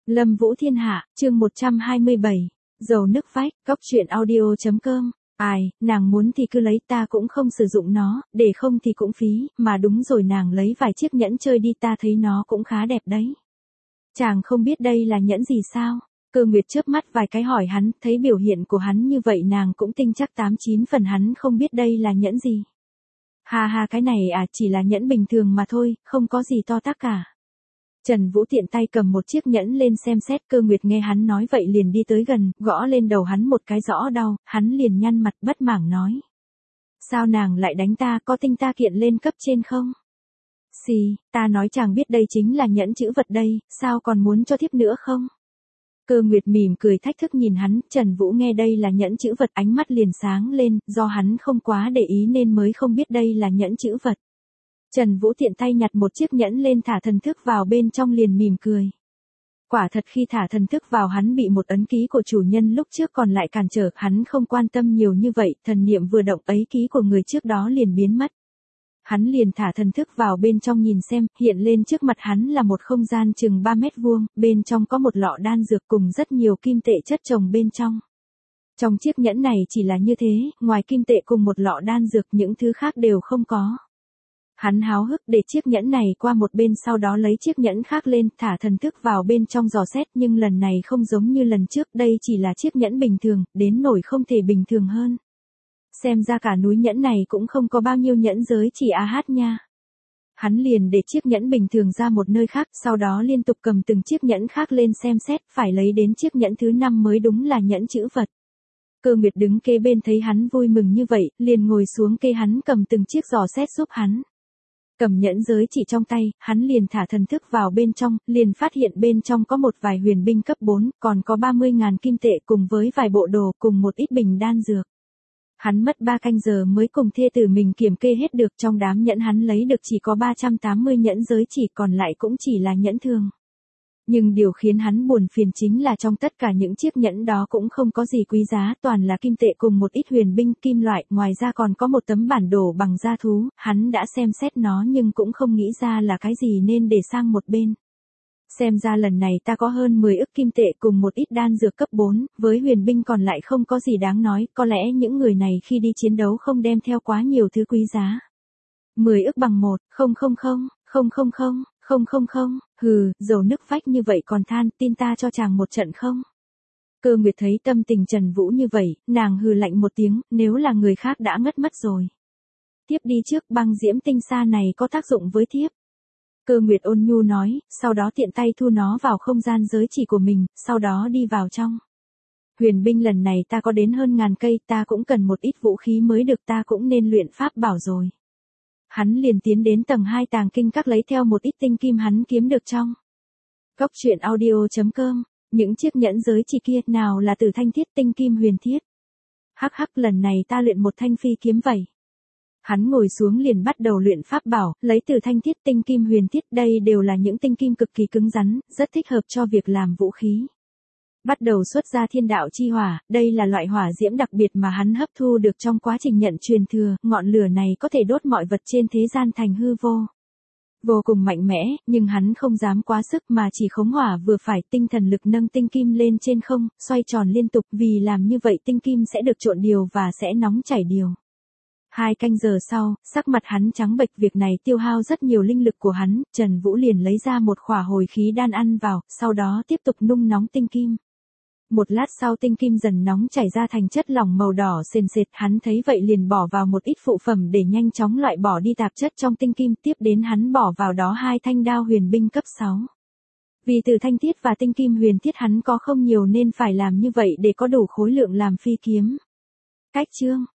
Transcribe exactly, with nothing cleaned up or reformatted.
Lâm Vũ Thiên Hạ, chương một trăm hai mươi bảy, dầu nước vách, cóc truyện audio chấm com. Ai, nàng muốn thì cứ lấy, ta cũng không sử dụng nó, để không thì cũng phí, mà đúng rồi, nàng lấy vài chiếc nhẫn chơi đi, ta thấy nó cũng khá đẹp đấy. Chàng không biết đây là nhẫn gì sao? Cơ Nguyệt chớp mắt vài cái hỏi hắn, thấy biểu hiện của hắn như vậy nàng cũng tin chắc tám chín phần hắn không biết đây là nhẫn gì. Ha ha, cái này à, chỉ là nhẫn bình thường mà thôi, không có gì to tát cả. Trần Vũ tiện tay cầm một chiếc nhẫn lên xem xét. Cơ Nguyệt nghe hắn nói vậy liền đi tới gần, gõ lên đầu hắn một cái rõ đau, hắn liền nhăn mặt bất mảng nói. Sao nàng lại đánh ta, có tin ta kiện lên cấp trên không? Xì, ta nói chàng biết đây chính là nhẫn chữ vật đây, sao còn muốn cho thiếp nữa không? Cơ Nguyệt mỉm cười thách thức nhìn hắn. Trần Vũ nghe đây là nhẫn chữ vật ánh mắt liền sáng lên, do hắn không quá để ý nên mới không biết đây là nhẫn chữ vật. Trần Vũ tiện tay nhặt một chiếc nhẫn lên thả thần thức vào bên trong liền mỉm cười. Quả thật khi thả thần thức vào hắn bị một ấn ký của chủ nhân lúc trước còn lại cản trở, hắn không quan tâm nhiều như vậy, thần niệm vừa động ấy ký của người trước đó liền biến mất. Hắn liền thả thần thức vào bên trong nhìn xem, hiện lên trước mặt hắn là một không gian chừng ba mét vuông, bên trong có một lọ đan dược cùng rất nhiều kim tệ chất chồng bên trong. Trong chiếc nhẫn này chỉ là như thế, ngoài kim tệ cùng một lọ đan dược những thứ khác đều không có. Hắn háo hức để chiếc nhẫn này qua một bên, sau đó lấy chiếc nhẫn khác lên, thả thần thức vào bên trong dò xét, nhưng lần này không giống như lần trước, đây chỉ là chiếc nhẫn bình thường, đến nỗi không thể bình thường hơn. Xem ra cả núi nhẫn này cũng không có bao nhiêu nhẫn giới chỉ a hát nha. Hắn liền để chiếc nhẫn bình thường ra một nơi khác, sau đó liên tục cầm từng chiếc nhẫn khác lên xem xét, phải lấy đến chiếc nhẫn thứ năm mới đúng là nhẫn chữ vật. Cơ Nguyệt đứng kế bên thấy hắn vui mừng như vậy, liền ngồi xuống kê hắn cầm từng chiếc dò xét giúp hắn. Cầm nhẫn giới chỉ trong tay, hắn liền thả thần thức vào bên trong, liền phát hiện bên trong có một vài huyền binh cấp bốn, còn có ba mươi ngàn kim tệ cùng với vài bộ đồ cùng một ít bình đan dược. Hắn mất ba canh giờ mới cùng thê tử mình kiểm kê hết được, trong đám nhẫn hắn lấy được chỉ có ba trăm tám mươi nhẫn giới chỉ, còn lại cũng chỉ là nhẫn thường. Nhưng điều khiến hắn buồn phiền chính là trong tất cả những chiếc nhẫn đó cũng không có gì quý giá, toàn là kim tệ cùng một ít huyền binh kim loại, ngoài ra còn có một tấm bản đồ bằng da thú, hắn đã xem xét nó nhưng cũng không nghĩ ra là cái gì nên để sang một bên. Xem ra lần này ta có hơn mười ức kim tệ cùng một ít đan dược cấp bốn, với huyền binh còn lại không có gì đáng nói, có lẽ những người này khi đi chiến đấu không đem theo quá nhiều thứ quý giá. mười ức bằng một, không không không, không không không. Không không không, hừ, dầu nước vách như vậy còn than, tin ta cho chàng một trận không? Cơ Nguyệt thấy tâm tình Trần Vũ như vậy, nàng hừ lạnh một tiếng, nếu là người khác đã ngất mất rồi. Tiếp đi trước, băng diễm tinh sa này có tác dụng với thiếp. Cơ Nguyệt ôn nhu nói, sau đó tiện tay thu nó vào không gian giới chỉ của mình, sau đó đi vào trong. Huyền binh lần này ta có đến hơn ngàn cây, ta cũng cần một ít vũ khí mới được, ta cũng nên luyện pháp bảo rồi. Hắn liền tiến đến tầng hai tàng kinh các lấy theo một ít tinh kim hắn kiếm được trong. Cóc truyện audio chấm com, những chiếc nhẫn giới chỉ kia nào là từ thanh thiết tinh kim huyền thiết. Hắc hắc, lần này ta luyện một thanh phi kiếm vậy. Hắn ngồi xuống liền bắt đầu luyện pháp bảo, lấy từ thanh thiết tinh kim huyền thiết, đây đều là những tinh kim cực kỳ cứng rắn, rất thích hợp cho việc làm vũ khí. Bắt đầu xuất ra thiên đạo chi hỏa, đây là loại hỏa diễm đặc biệt mà hắn hấp thu được trong quá trình nhận truyền thừa, ngọn lửa này có thể đốt mọi vật trên thế gian thành hư vô. Vô cùng mạnh mẽ, nhưng hắn không dám quá sức mà chỉ khống hỏa vừa phải, tinh thần lực nâng tinh kim lên trên không, xoay tròn liên tục, vì làm như vậy tinh kim sẽ được trộn điều và sẽ nóng chảy điều. Hai canh giờ sau, sắc mặt hắn trắng bệch, việc này tiêu hao rất nhiều linh lực của hắn, Trần Vũ liền lấy ra một khỏa hồi khí đan ăn vào, sau đó tiếp tục nung nóng tinh kim. Một lát sau tinh kim dần nóng chảy ra thành chất lỏng màu đỏ sền sệt, hắn thấy vậy liền bỏ vào một ít phụ phẩm để nhanh chóng loại bỏ đi tạp chất trong tinh kim, tiếp đến hắn bỏ vào đó hai thanh đao huyền binh cấp sáu. Vì từ thanh thiết và tinh kim huyền thiết hắn có không nhiều nên phải làm như vậy để có đủ khối lượng làm phi kiếm. Cách chương